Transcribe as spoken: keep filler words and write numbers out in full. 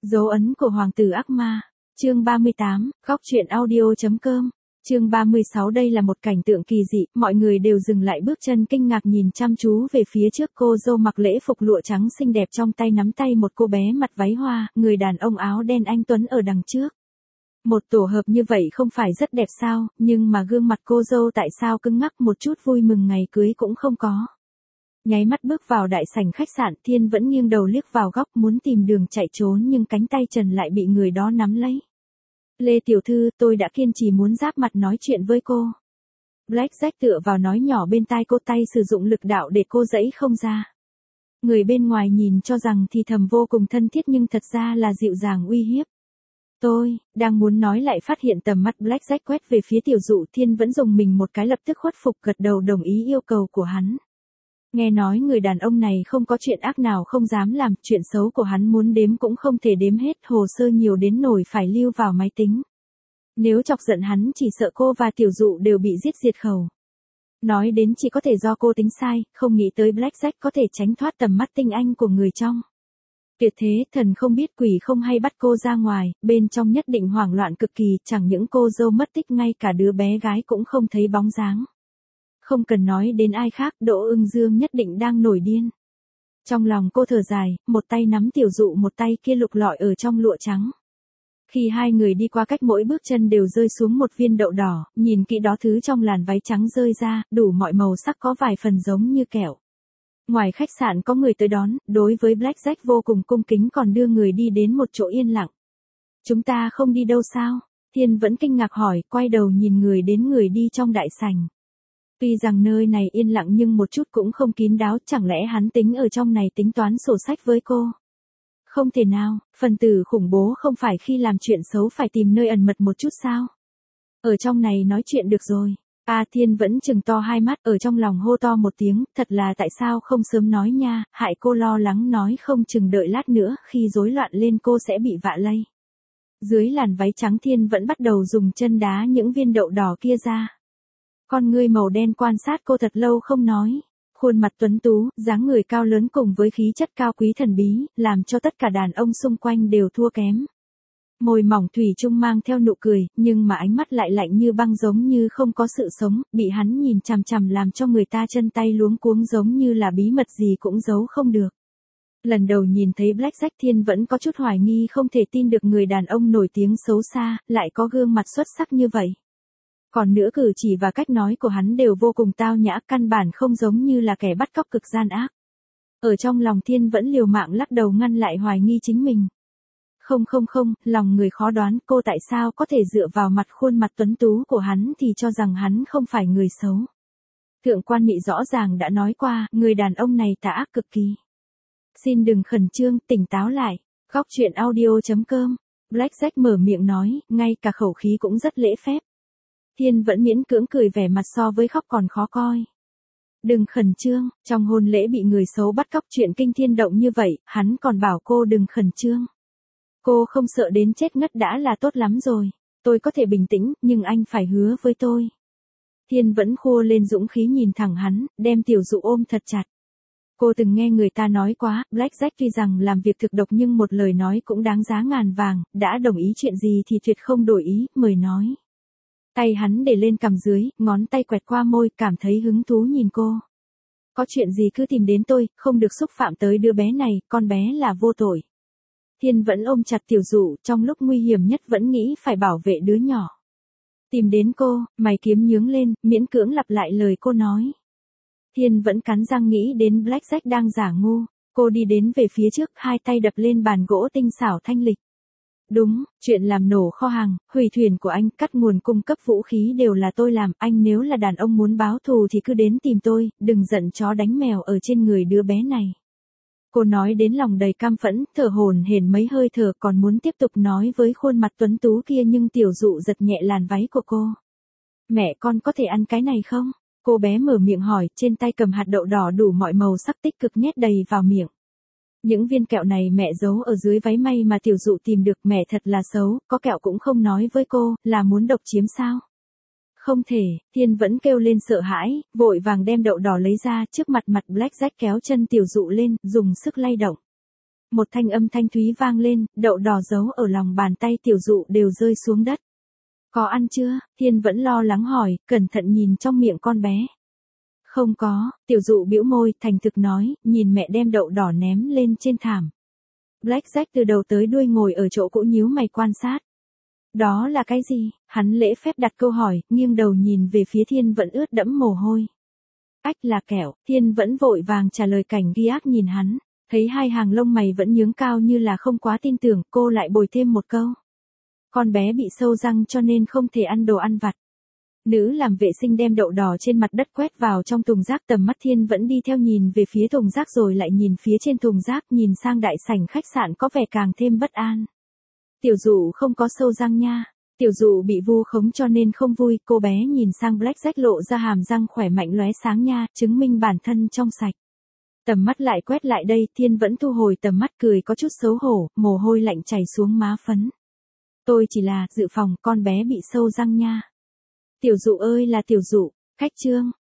Dấu ấn của hoàng tử ác ma. Chương ba mươi tám, góc truyện audio.com. Chương ba mươi sáu. Đây là một cảnh tượng kỳ dị, mọi người đều dừng lại bước chân kinh ngạc nhìn chăm chú về phía trước cô dâu mặc lễ phục lụa trắng xinh đẹp, trong tay nắm tay một cô bé mặt váy hoa, người đàn ông áo đen anh tuấn ở đằng trước. Một tổ hợp như vậy không phải rất đẹp sao, nhưng mà gương mặt cô dâu tại sao cứng ngắc, một chút vui mừng ngày cưới cũng không có. Nháy mắt bước vào đại sảnh khách sạn, Thiên vẫn nghiêng đầu liếc vào góc muốn tìm đường chạy trốn, nhưng cánh tay trần lại bị người đó nắm lấy. Lê tiểu thư, tôi đã kiên trì muốn giáp mặt nói chuyện với cô. Blackjack tựa vào nói nhỏ bên tai cô, tay sử dụng lực đạo để cô giãy không ra. Người bên ngoài nhìn cho rằng thì thầm vô cùng thân thiết nhưng thật ra là dịu dàng uy hiếp. Tôi, đang muốn nói lại phát hiện tầm mắt Blackjack quét về phía tiểu dụ. Thiên vẫn dùng mình một cái, lập tức khuất phục gật đầu đồng ý yêu cầu của hắn. Nghe nói người đàn ông này không có chuyện ác nào không dám làm, chuyện xấu của hắn muốn đếm cũng không thể đếm hết, hồ sơ nhiều đến nổi phải lưu vào máy tính. Nếu chọc giận hắn chỉ sợ cô và tiểu dụ đều bị giết diệt khẩu. Nói đến chỉ có thể do cô tính sai, không nghĩ tới Blackjack có thể tránh thoát tầm mắt tinh anh của người trong. Tuyệt thế, thần không biết quỷ không hay bắt cô ra ngoài, bên trong nhất định hoảng loạn cực kỳ, chẳng những cô dâu mất tích, ngay cả đứa bé gái cũng không thấy bóng dáng. Không cần nói đến ai khác, Đỗ Ưng Dương nhất định đang nổi điên. Trong lòng cô thở dài, một tay nắm tiểu dụ, một tay kia lục lọi ở trong lụa trắng. Khi hai người đi qua, cách mỗi bước chân đều rơi xuống một viên đậu đỏ, nhìn kỹ đó, thứ trong làn váy trắng rơi ra, đủ mọi màu sắc, có vài phần giống như kẹo. Ngoài khách sạn có người tới đón, đối với Blackjack vô cùng cung kính, còn đưa người đi đến một chỗ yên lặng. Chúng ta không đi đâu sao? Thiên vẫn kinh ngạc hỏi, quay đầu nhìn người đến người đi trong đại sảnh. Tuy rằng nơi này yên lặng nhưng một chút cũng không kín đáo, chẳng lẽ hắn tính ở trong này tính toán sổ sách với cô? Không thể nào, phần tử khủng bố không phải khi làm chuyện xấu phải tìm nơi ẩn mật một chút sao? Ở trong này nói chuyện được rồi. A Thiên vẫn trừng to hai mắt, ở trong lòng hô to một tiếng, thật là tại sao không sớm nói nha, hại cô lo lắng nói không chừng đợi lát nữa khi rối loạn lên cô sẽ bị vạ lây. Dưới làn váy trắng, Thiên vẫn bắt đầu dùng chân đá những viên đậu đỏ kia ra. Con ngươi màu đen quan sát cô thật lâu không nói. Khuôn mặt tuấn tú, dáng người cao lớn cùng với khí chất cao quý thần bí, làm cho tất cả đàn ông xung quanh đều thua kém. Môi mỏng thủy chung mang theo nụ cười, nhưng mà ánh mắt lại lạnh như băng, giống như không có sự sống, bị hắn nhìn chằm chằm làm cho người ta chân tay luống cuống, giống như là bí mật gì cũng giấu không được. Lần đầu nhìn thấy Blackjack, Thiên vẫn có chút hoài nghi, không thể tin được người đàn ông nổi tiếng xấu xa, lại có gương mặt xuất sắc như vậy. Còn nữa, cử chỉ và cách nói của hắn đều vô cùng tao nhã, căn bản không giống như là kẻ bắt cóc cực gian ác. Ở trong lòng Thiên vẫn liều mạng lắc đầu ngăn lại hoài nghi chính mình. Không không không, lòng người khó đoán, cô tại sao có thể dựa vào mặt khuôn mặt tuấn tú của hắn thì cho rằng hắn không phải người xấu. Thượng quan Mị rõ ràng đã nói qua, người đàn ông này tà ác cực kỳ. Xin đừng khẩn trương, tỉnh táo lại. Góc truyện audio.com. Blackjack mở miệng nói, ngay cả khẩu khí cũng rất lễ phép. Thiên vẫn miễn cưỡng cười, vẻ mặt so với khóc còn khó coi. Đừng khẩn trương, trong hôn lễ bị người xấu bắt cóc, chuyện kinh thiên động như vậy, hắn còn bảo cô đừng khẩn trương. Cô không sợ đến chết ngất đã là tốt lắm rồi. Tôi có thể bình tĩnh, nhưng anh phải hứa với tôi. Thiên vẫn khua lên dũng khí nhìn thẳng hắn, đem tiểu dụ ôm thật chặt. Cô từng nghe người ta nói quá, Blackjack tuy rằng làm việc thực độc nhưng một lời nói cũng đáng giá ngàn vàng, đã đồng ý chuyện gì thì tuyệt không đổi ý, mời nói. Tay hắn để lên cằm dưới, ngón tay quẹt qua môi, cảm thấy hứng thú nhìn cô. Có chuyện gì cứ tìm đến tôi, không được xúc phạm tới đứa bé này, con bé là vô tội. Thiên vẫn ôm chặt tiểu dụ, trong lúc nguy hiểm nhất vẫn nghĩ phải bảo vệ đứa nhỏ. Tìm đến cô, mày kiếm nhướng lên, miễn cưỡng lặp lại lời cô nói. Thiên vẫn cắn răng nghĩ đến Blackjack đang giả ngu. Cô đi đến về phía trước, hai tay đập lên bàn gỗ tinh xảo thanh lịch. Đúng, chuyện làm nổ kho hàng, hủy thuyền của anh, cắt nguồn cung cấp vũ khí đều là tôi làm, anh nếu là đàn ông muốn báo thù thì cứ đến tìm tôi, đừng giận chó đánh mèo ở trên người đứa bé này. Cô nói đến lòng đầy cam phẫn, thở hổn hển mấy hơi thở, còn muốn tiếp tục nói với khuôn mặt tuấn tú kia nhưng tiểu dụ giật nhẹ làn váy của cô. Mẹ, con có thể ăn cái này không? Cô bé mở miệng hỏi, trên tay cầm hạt đậu đỏ đủ mọi màu sắc tích cực nhét đầy vào miệng. Những viên kẹo này mẹ giấu ở dưới váy, may mà tiểu dụ tìm được, mẹ thật là xấu, có kẹo cũng không nói với cô, là muốn độc chiếm sao? Không thể, Thiên vẫn kêu lên sợ hãi, vội vàng đem đậu đỏ lấy ra, trước mặt mặt Blackjack kéo chân tiểu dụ lên, dùng sức lay động. một thanh âm thanh thúy vang lên, đậu đỏ giấu ở lòng bàn tay tiểu dụ đều rơi xuống đất. Có ăn chưa? Thiên vẫn lo lắng hỏi, cẩn thận nhìn trong miệng con bé. Không có, tiểu dụ bĩu môi, thành thực nói, nhìn mẹ đem đậu đỏ ném lên trên thảm. Blackjack từ đầu tới đuôi ngồi ở chỗ cũ nhíu mày quan sát. Đó là cái gì? Hắn lễ phép đặt câu hỏi, nghiêng đầu nhìn về phía Thiên vẫn ướt đẫm mồ hôi. Ách là kẹo, Thiên vẫn vội vàng trả lời. Cảnh ghi ác nhìn hắn, thấy hai hàng lông mày vẫn nhướng cao như là không quá tin tưởng, cô lại bồi thêm một câu. Con bé bị sâu răng cho nên không thể ăn đồ ăn vặt. Nữ làm vệ sinh đem đậu đỏ trên mặt đất quét vào trong thùng rác, tầm mắt Thiên vẫn đi theo nhìn về phía thùng rác rồi lại nhìn phía trên thùng rác, nhìn sang đại sảnh khách sạn có vẻ càng thêm bất an. Tiểu dụ không có sâu răng nha. Tiểu dụ bị vu khống cho nên không vui, cô bé nhìn sang Blackjack lộ ra hàm răng khỏe mạnh lóe sáng nha, chứng minh bản thân trong sạch. Tầm mắt lại quét lại đây, Thiên vẫn thu hồi tầm mắt cười có chút xấu hổ, mồ hôi lạnh chảy xuống má phấn. Tôi chỉ là dự phòng con bé bị sâu răng nha. Tiểu dụ ơi là tiểu dụ, khách trương,